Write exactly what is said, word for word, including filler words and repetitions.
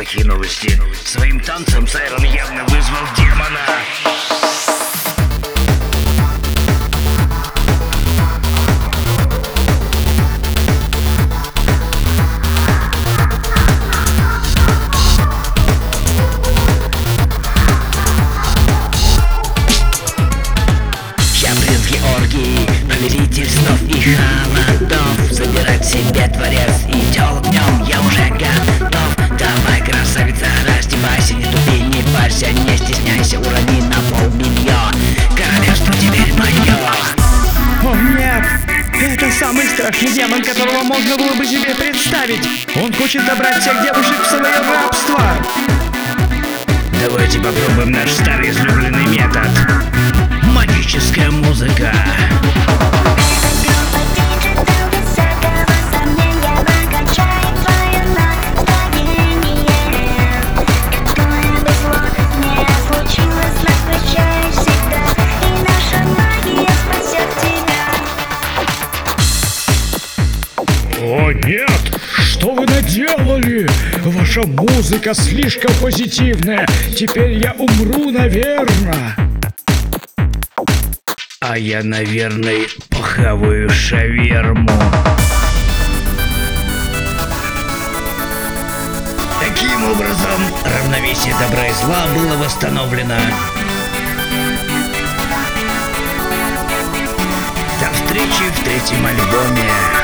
плохие новости. Своим танцем Сайрон явно вызвал демона. Повелитель снов и холодов, забирать себе творец и тёлок в нем я уже готов. Давай, красавица, раздевайся, не тупи, не парься, не стесняйся, урони на пол белье. Королевство теперь моё. О нет! Это самый страшный демон, которого можно было бы себе представить. Он хочет забрать всех девушек в свое рабство. Давайте попробуем наш старый излюбленный метод. Магическая музыка. О нет! Что вы наделали? Ваша музыка слишком позитивная. Теперь я умру, наверное. А я, наверное, похаваю шаверму. Таким образом, равновесие добра и зла было восстановлено. До встречи в третьем альбоме.